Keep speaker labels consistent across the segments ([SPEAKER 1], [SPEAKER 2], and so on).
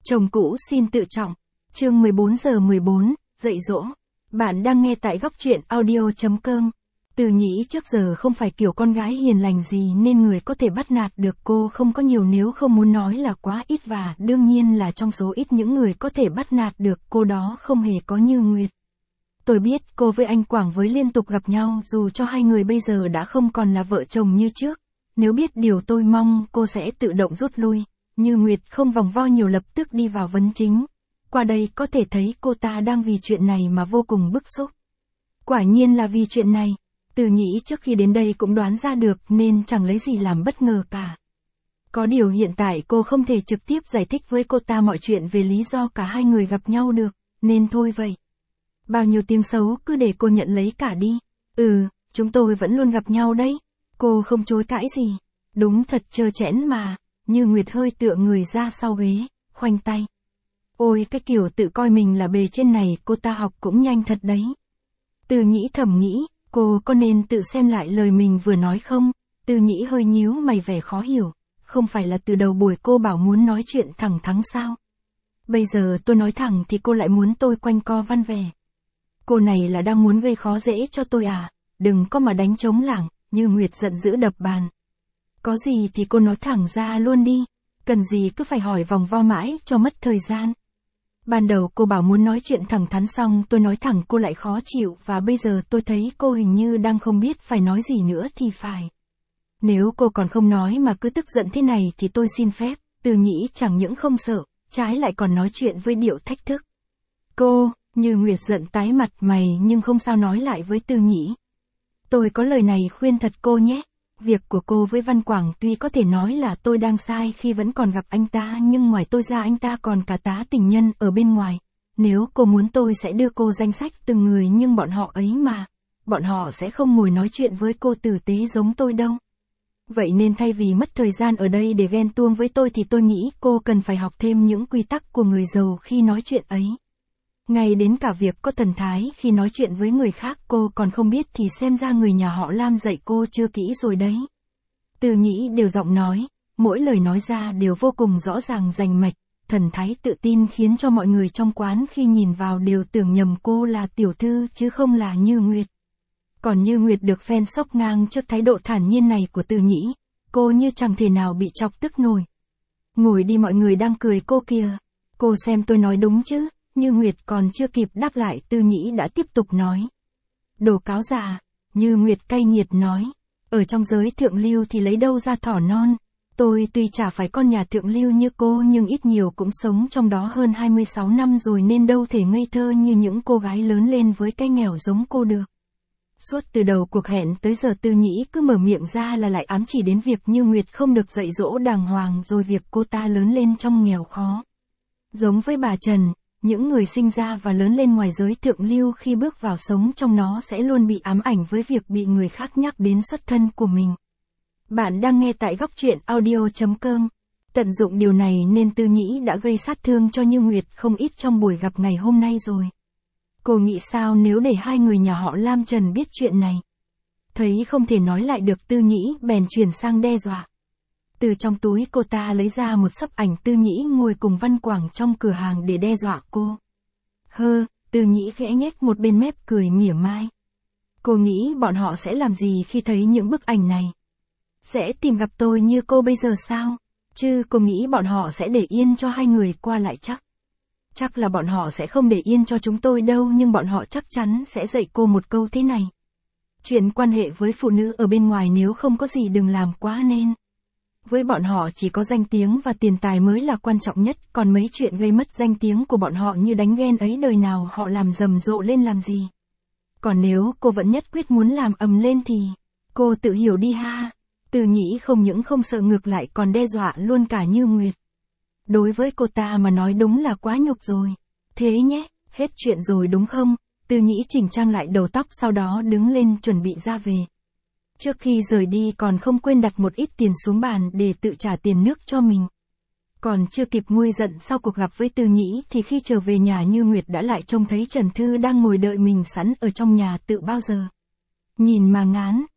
[SPEAKER 1] Chồng cũ xin tự trọng. Chương 14:14, dạy dỗ. Bạn đang nghe tại góc truyện audio.com. Từ Nhĩ trước giờ không phải kiểu con gái hiền lành gì nên người có thể bắt nạt được cô không có nhiều, nếu không muốn nói là quá ít, và đương nhiên là trong số ít những người có thể bắt nạt được cô đó không hề có Như Nguyệt. Tôi biết cô với anh Quảng với liên tục gặp nhau, dù cho hai người bây giờ đã không còn là vợ chồng như trước. Nếu biết điều tôi mong cô sẽ tự động rút lui. Như Nguyệt không vòng vo nhiều, lập tức đi vào vấn chính. Qua đây có thể thấy cô ta đang vì chuyện này mà vô cùng bức xúc. Quả nhiên là vì chuyện này. Từ Nhĩ trước khi đến đây cũng đoán ra được nên chẳng lấy gì làm bất ngờ cả. Có điều hiện tại cô không thể trực tiếp giải thích với cô ta mọi chuyện về lý do cả hai người gặp nhau được, nên thôi vậy. Bao nhiêu tiếng xấu cứ để cô nhận lấy cả đi. Chúng tôi vẫn luôn gặp nhau đấy. Cô không chối cãi gì. Đúng thật trơ trẽn mà. Như Nguyệt hơi tựa người ra sau ghế, khoanh tay. Ôi, cái kiểu tự coi mình là bề trên này cô ta học cũng nhanh thật đấy. Từ Nhĩ thầm nghĩ, cô có nên tự xem lại lời mình vừa nói không? Từ Nhĩ hơi nhíu mày vẻ khó hiểu. Không phải là từ đầu buổi cô bảo muốn nói chuyện thẳng thắn sao? Bây giờ tôi nói thẳng thì cô lại muốn tôi quanh co văn vẻ. Cô này là đang muốn gây khó dễ cho tôi à? Đừng có mà đánh trống lảng. Như Nguyệt giận dữ đập bàn. Có gì thì cô nói thẳng ra luôn đi. Cần gì cứ phải hỏi vòng vo mãi cho mất thời gian. Ban đầu cô bảo muốn nói chuyện thẳng thắn, xong tôi nói thẳng cô lại khó chịu, và bây giờ tôi thấy cô hình như đang không biết phải nói gì nữa thì phải. Nếu cô còn không nói mà cứ tức giận thế này thì tôi xin phép. Từ Nhĩ chẳng những không sợ, trái lại còn nói chuyện với điệu thách thức. Cô, Như Nguyệt giận tái mặt mày nhưng không sao nói lại với Từ Nhĩ. Tôi có lời này khuyên thật cô nhé. Việc của cô với Văn Quảng tuy có thể nói là tôi đang sai khi vẫn còn gặp anh ta, nhưng ngoài tôi ra anh ta còn cả tá tình nhân ở bên ngoài. Nếu cô muốn tôi sẽ đưa cô danh sách từng người, nhưng bọn họ ấy mà. Bọn họ sẽ không ngồi nói chuyện với cô tử tế giống tôi đâu. Vậy nên thay vì mất thời gian ở đây để ghen tuông với tôi thì tôi nghĩ cô cần phải học thêm những quy tắc của người giàu khi nói chuyện ấy. Ngay đến cả việc có thần thái khi nói chuyện với người khác cô còn không biết thì xem ra người nhà họ Lam dạy cô chưa kỹ rồi đấy. Từ Nhĩ đều giọng nói, mỗi lời nói ra đều vô cùng rõ ràng rành mạch, thần thái tự tin khiến cho mọi người trong quán khi nhìn vào đều tưởng nhầm cô là tiểu thư chứ không là Như Nguyệt. Còn Như Nguyệt được fan sốc ngang trước thái độ thản nhiên này của Từ Nhĩ, cô như chẳng thể nào bị chọc tức nổi. Ngồi đi, mọi người đang cười cô kìa. Cô xem tôi nói đúng chứ? Như Nguyệt còn chưa kịp đáp lại, Từ Nhĩ đã tiếp tục nói. Đồ cáo già. Như Nguyệt cay nghiệt nói. Ở trong giới thượng lưu thì lấy đâu ra thỏ non. Tôi tuy chả phải con nhà thượng lưu như cô nhưng ít nhiều cũng sống trong đó hơn 26 năm rồi, nên đâu thể ngây thơ như những cô gái lớn lên với cái nghèo giống cô được. Suốt từ đầu cuộc hẹn tới giờ Từ Nhĩ cứ mở miệng ra là lại ám chỉ đến việc Như Nguyệt không được dạy dỗ đàng hoàng, rồi việc cô ta lớn lên trong nghèo khó. Giống với bà Trần, những người sinh ra và lớn lên ngoài giới thượng lưu khi bước vào sống trong nó sẽ luôn bị ám ảnh với việc bị người khác nhắc đến xuất thân của mình. Bạn đang nghe tại góc truyện audio.com. Tận dụng điều này nên Từ Nhĩ đã gây sát thương cho Như Nguyệt không ít trong buổi gặp ngày hôm nay rồi. Cô nghĩ sao nếu để hai người nhà họ Lam Trần biết chuyện này? Thấy không thể nói lại được, Từ Nhĩ bèn chuyển sang đe dọa. Từ trong túi cô ta lấy ra một xấp ảnh Từ Nhĩ ngồi cùng Văn Quảng trong cửa hàng để đe dọa cô. Từ Nhĩ khẽ nhếch một bên mép cười mỉa mai. Cô nghĩ bọn họ sẽ làm gì khi thấy những bức ảnh này? Sẽ tìm gặp tôi như cô bây giờ sao? Chứ cô nghĩ bọn họ sẽ để yên cho hai người qua lại chắc? Chắc là bọn họ sẽ không để yên cho chúng tôi đâu, nhưng bọn họ chắc chắn sẽ dạy cô một câu thế này. Chuyện quan hệ với phụ nữ ở bên ngoài nếu không có gì đừng làm quá nên. Với bọn họ chỉ có danh tiếng và tiền tài mới là quan trọng nhất, còn mấy chuyện gây mất danh tiếng của bọn họ như đánh ghen ấy đời nào họ làm rầm rộ lên làm gì. Còn nếu cô vẫn nhất quyết muốn làm ầm lên thì, cô tự hiểu đi ha. Từ Nhĩ không những không sợ, ngược lại còn đe dọa luôn cả Như Nguyệt. Đối với cô ta mà nói đúng là quá nhục rồi. Thế nhé, hết chuyện rồi đúng không? Từ Nhĩ chỉnh trang lại đầu tóc, sau đó đứng lên chuẩn bị ra về. Trước khi rời đi còn không quên đặt một ít tiền xuống bàn để tự trả tiền nước cho mình. Còn chưa kịp nguôi giận sau cuộc gặp với Từ Nhĩ thì khi trở về nhà, Như Nguyệt đã lại trông thấy Trần Thư đang ngồi đợi mình sẵn ở trong nhà từ bao giờ. Nhìn mà ngán,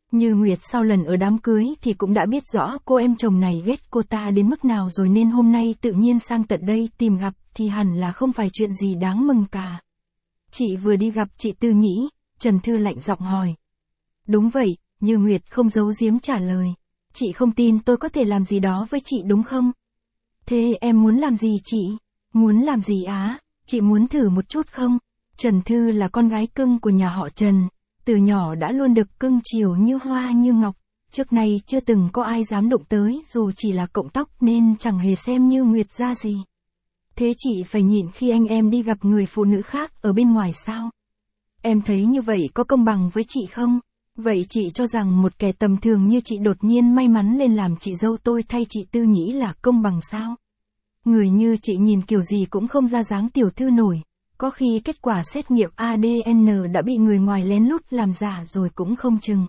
[SPEAKER 1] Như Nguyệt sau lần ở đám cưới thì cũng đã biết rõ cô em chồng này ghét cô ta đến mức nào rồi nên hôm nay tự nhiên sang tận đây tìm gặp thì hẳn là không phải chuyện gì đáng mừng cả. Chị vừa đi gặp chị Tư Nhĩ, Trần Thư lạnh giọng hỏi. Đúng vậy, Như Nguyệt không giấu giếm trả lời. Chị không tin tôi có thể làm gì đó với chị đúng không? Thế em muốn làm gì chị? Muốn làm gì á? Chị muốn thử một chút không? Trần Thư là con gái cưng của nhà họ Trần. Từ nhỏ đã luôn được cưng chiều như hoa như ngọc. Trước nay chưa từng có ai dám đụng tới dù chỉ là cọng tóc nên chẳng hề xem Như Nguyệt ra gì. Thế chị phải nhịn khi anh em đi gặp người phụ nữ khác ở bên ngoài sao? Em thấy như vậy có công bằng với chị không? Vậy chị cho rằng một kẻ tầm thường như chị đột nhiên may mắn lên làm chị dâu tôi thay chị Tư Nhĩ là công bằng sao? Người như chị nhìn kiểu gì cũng không ra dáng tiểu thư nổi. Có khi kết quả xét nghiệm ADN đã bị người ngoài lén lút làm giả rồi cũng không chừng.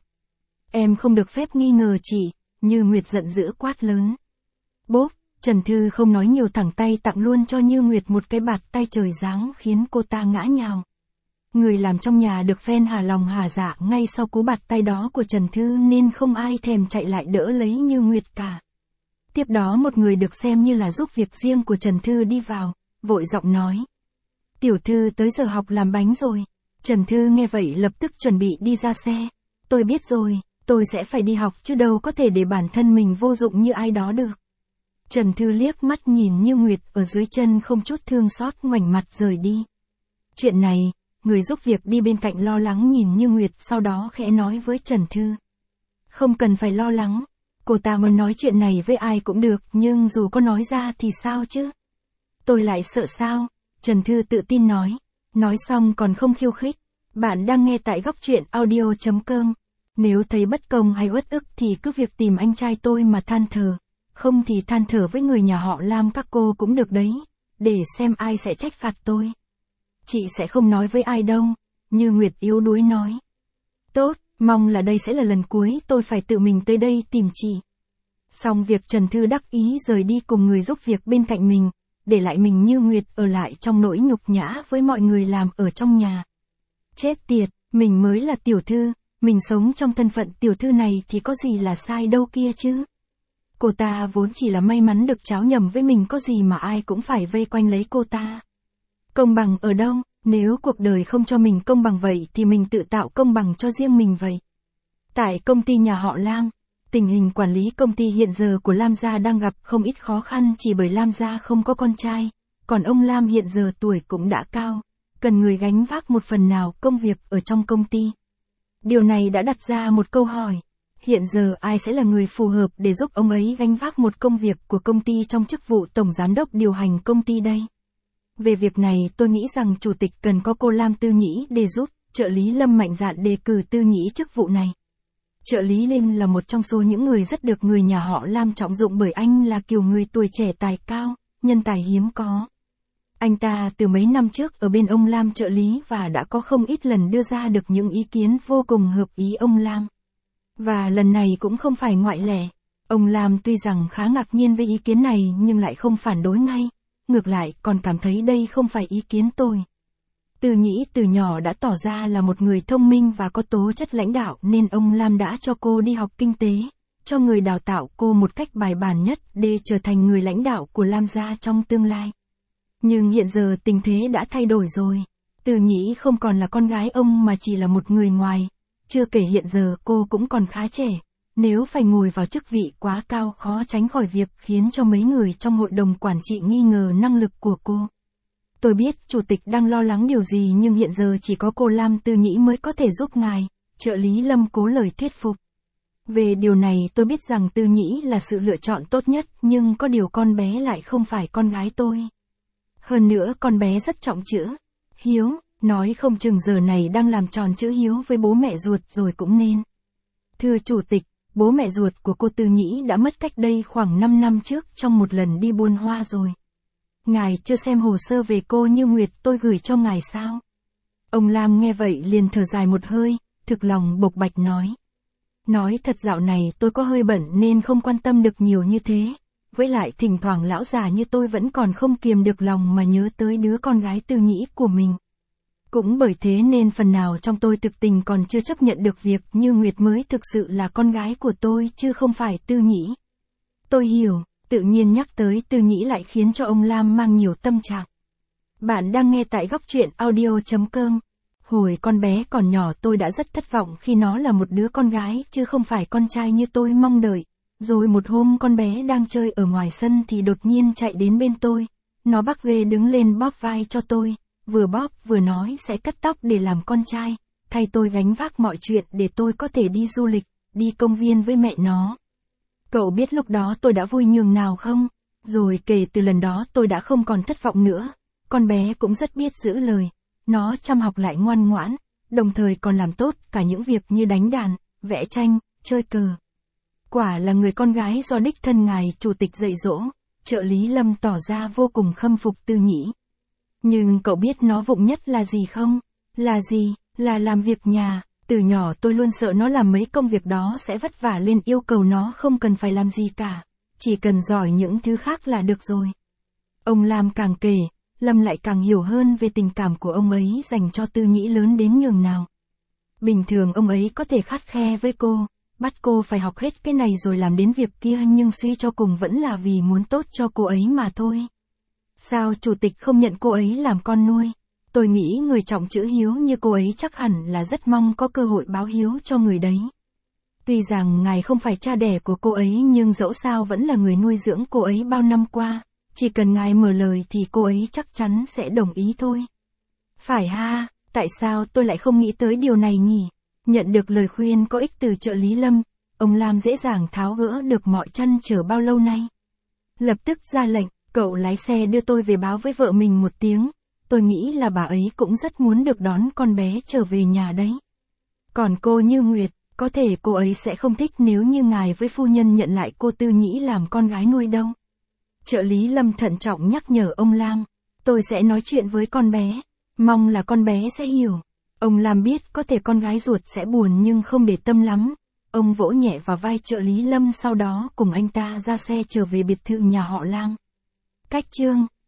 [SPEAKER 1] Em không được phép nghi ngờ chị, Như Nguyệt giận dữ quát lớn. Bốp, Trần Thư không nói nhiều thẳng tay tặng luôn cho Như Nguyệt một cái bạt tay trời giáng khiến cô ta ngã nhào. Người làm trong nhà được phen hà lòng hà dạ ngay sau cú bạt tay đó của Trần Thư nên không ai thèm chạy lại đỡ lấy Như Nguyệt cả. Tiếp đó một người được xem như là giúp việc riêng của Trần Thư đi vào, vội giọng nói. Tiểu thư tới giờ học làm bánh rồi. Trần Thư nghe vậy lập tức chuẩn bị đi ra xe. Tôi biết rồi, tôi sẽ phải đi học chứ đâu có thể để bản thân mình vô dụng như ai đó được. Trần Thư liếc mắt nhìn Như Nguyệt ở dưới chân không chút thương xót ngoảnh mặt rời đi. Chuyện này, người giúp việc đi bên cạnh lo lắng nhìn Như Nguyệt sau đó khẽ nói với Trần Thư. Không cần phải lo lắng, cô ta muốn nói chuyện này với ai cũng được nhưng dù có nói ra thì sao chứ? Tôi lại sợ sao? Trần Thư tự tin nói. Nói xong còn không khiêu khích. Bạn đang nghe tại góc truyện audio.com. Nếu thấy bất công hay uất ức thì cứ việc tìm anh trai tôi mà than thở. Không thì than thở với người nhà họ Lam các cô cũng được đấy. Để xem ai sẽ trách phạt tôi. Chị sẽ không nói với ai đâu. Như Nguyệt yếu đuối nói. Tốt, mong là đây sẽ là lần cuối tôi phải tự mình tới đây tìm chị. Xong việc Trần Thư đắc ý rời đi cùng người giúp việc bên cạnh mình. Để lại mình Như Nguyệt ở lại trong nỗi nhục nhã với mọi người làm ở trong nhà. Chết tiệt, mình mới là tiểu thư, mình sống trong thân phận tiểu thư này thì có gì là sai đâu kia chứ. Cô ta vốn chỉ là may mắn được tráo nhầm với mình có gì mà ai cũng phải vây quanh lấy cô ta. Công bằng ở đâu, nếu cuộc đời không cho mình công bằng vậy thì mình tự tạo công bằng cho riêng mình vậy. Tại công ty nhà họ Lam, tình hình quản lý công ty hiện giờ của Lam gia đang gặp không ít khó khăn chỉ bởi Lam gia không có con trai, còn ông Lam hiện giờ tuổi cũng đã cao, cần người gánh vác một phần nào công việc ở trong công ty. Điều này đã đặt ra một câu hỏi, hiện giờ ai sẽ là người phù hợp để giúp ông ấy gánh vác một công việc của công ty trong chức vụ tổng giám đốc điều hành công ty đây? Về việc này tôi nghĩ rằng chủ tịch cần có cô Lam Tư Nhĩ để giúp, trợ lý Lâm mạnh dạn đề cử Tư Nhĩ chức vụ này. Trợ lý Linh là một trong số những người rất được người nhà họ Lam trọng dụng bởi anh là kiểu người tuổi trẻ tài cao, nhân tài hiếm có. Anh ta từ mấy năm trước ở bên ông Lam trợ lý và đã có không ít lần đưa ra được những ý kiến vô cùng hợp ý ông Lam. Và lần này cũng không phải ngoại lệ. Ông Lam tuy rằng khá ngạc nhiên với ý kiến này nhưng lại không phản đối ngay. Ngược lại còn cảm thấy đây không phải ý kiến tôi. Tư Nhĩ từ nhỏ đã tỏ ra là một người thông minh và có tố chất lãnh đạo nên ông Lam đã cho cô đi học kinh tế, cho người đào tạo cô một cách bài bản nhất để trở thành người lãnh đạo của Lam gia trong tương lai. Nhưng hiện giờ tình thế đã thay đổi rồi. Tư Nhĩ không còn là con gái ông mà chỉ là một người ngoài. Chưa kể hiện giờ cô cũng còn khá trẻ. Nếu phải ngồi vào chức vị quá cao khó tránh khỏi việc khiến cho mấy người trong hội đồng quản trị nghi ngờ năng lực của cô. Tôi biết chủ tịch đang lo lắng điều gì nhưng hiện giờ chỉ có cô Lam Tư Nhĩ mới có thể giúp ngài, trợ lý Lâm cố lời thuyết phục. Về điều này tôi biết rằng Tư Nhĩ là sự lựa chọn tốt nhất nhưng có điều con bé lại không phải con gái tôi. Hơn nữa con bé rất trọng chữ hiếu, nói không chừng giờ này đang làm tròn chữ hiếu với bố mẹ ruột rồi cũng nên. Thưa chủ tịch, bố mẹ ruột của cô Tư Nhĩ đã mất cách đây khoảng 5 năm trước trong một lần đi buôn hoa rồi. Ngài chưa xem hồ sơ về cô Như Nguyệt tôi gửi cho ngài sao? Ông Lam nghe vậy liền thở dài một hơi, thực lòng bộc bạch nói. Nói thật dạo này tôi có hơi bận nên không quan tâm được nhiều như thế. Với lại thỉnh thoảng lão già như tôi vẫn còn không kiềm được lòng mà nhớ tới đứa con gái Tư Nhĩ của mình. Cũng bởi thế nên phần nào trong tôi thực tình còn chưa chấp nhận được việc Như Nguyệt mới thực sự là con gái của tôi chứ không phải Tư Nhĩ. Tôi hiểu, tự nhiên nhắc tới Tư Nhĩ lại khiến cho ông Lam mang nhiều tâm trạng. Bạn đang nghe tại góc truyện audio.com. Hồi con bé còn nhỏ tôi đã rất thất vọng khi nó là một đứa con gái chứ không phải con trai như tôi mong đợi. Rồi một hôm con bé đang chơi ở ngoài sân thì đột nhiên chạy đến bên tôi. Nó bắc ghê đứng lên bóp vai cho tôi, vừa bóp vừa nói sẽ cắt tóc để làm con trai, thay tôi gánh vác mọi chuyện để tôi có thể đi du lịch, đi công viên với mẹ nó. Cậu biết lúc đó tôi đã vui nhường nào không? Rồi kể từ lần đó tôi đã không còn thất vọng nữa. Con bé cũng rất biết giữ lời. Nó chăm học lại ngoan ngoãn, đồng thời còn làm tốt cả những việc như đánh đàn, vẽ tranh, chơi cờ. Quả là người con gái do đích thân ngài chủ tịch dạy dỗ. Trợ lý Lâm tỏ ra vô cùng khâm phục Tư Nhĩ. Nhưng cậu biết nó vụng nhất là gì không? Là gì? Là làm việc nhà. Từ nhỏ tôi luôn sợ nó làm mấy công việc đó sẽ vất vả lên, yêu cầu nó không cần phải làm gì cả. Chỉ cần giỏi những thứ khác là được rồi. Ông Lam càng kể, Lâm lại càng hiểu hơn về tình cảm của ông ấy dành cho Tư Nhĩ lớn đến nhường nào. Bình thường ông ấy có thể khắt khe với cô, bắt cô phải học hết cái này rồi làm đến việc kia, nhưng suy cho cùng vẫn là vì muốn tốt cho cô ấy mà thôi. Sao chủ tịch không nhận cô ấy làm con nuôi? Tôi nghĩ người trọng chữ hiếu như cô ấy chắc hẳn là rất mong có cơ hội báo hiếu cho người đấy. Tuy rằng ngài không phải cha đẻ của cô ấy nhưng dẫu sao vẫn là người nuôi dưỡng cô ấy bao năm qua. Chỉ cần ngài mở lời thì cô ấy chắc chắn sẽ đồng ý thôi. Phải ha, tại sao tôi lại không nghĩ tới điều này nhỉ? Nhận được lời khuyên có ích từ trợ lý Lâm, ông Lam dễ dàng tháo gỡ được mọi trăn trở bao lâu nay. Lập tức ra lệnh, cậu lái xe đưa tôi về báo với vợ mình một tiếng. Tôi nghĩ là bà ấy cũng rất muốn được đón con bé trở về nhà đấy. Còn cô Như Nguyệt, có thể cô ấy sẽ không thích nếu như ngài với phu nhân nhận lại cô Tư Nhĩ làm con gái nuôi đâu. Trợ lý Lâm thận trọng nhắc nhở ông Lam. Tôi sẽ nói chuyện với con bé, mong là con bé sẽ hiểu. Ông Lam biết có thể con gái ruột sẽ buồn nhưng không để tâm lắm. Ông vỗ nhẹ vào vai trợ lý Lâm, sau đó cùng anh ta ra xe trở về biệt thự nhà họ Lam. Cách chương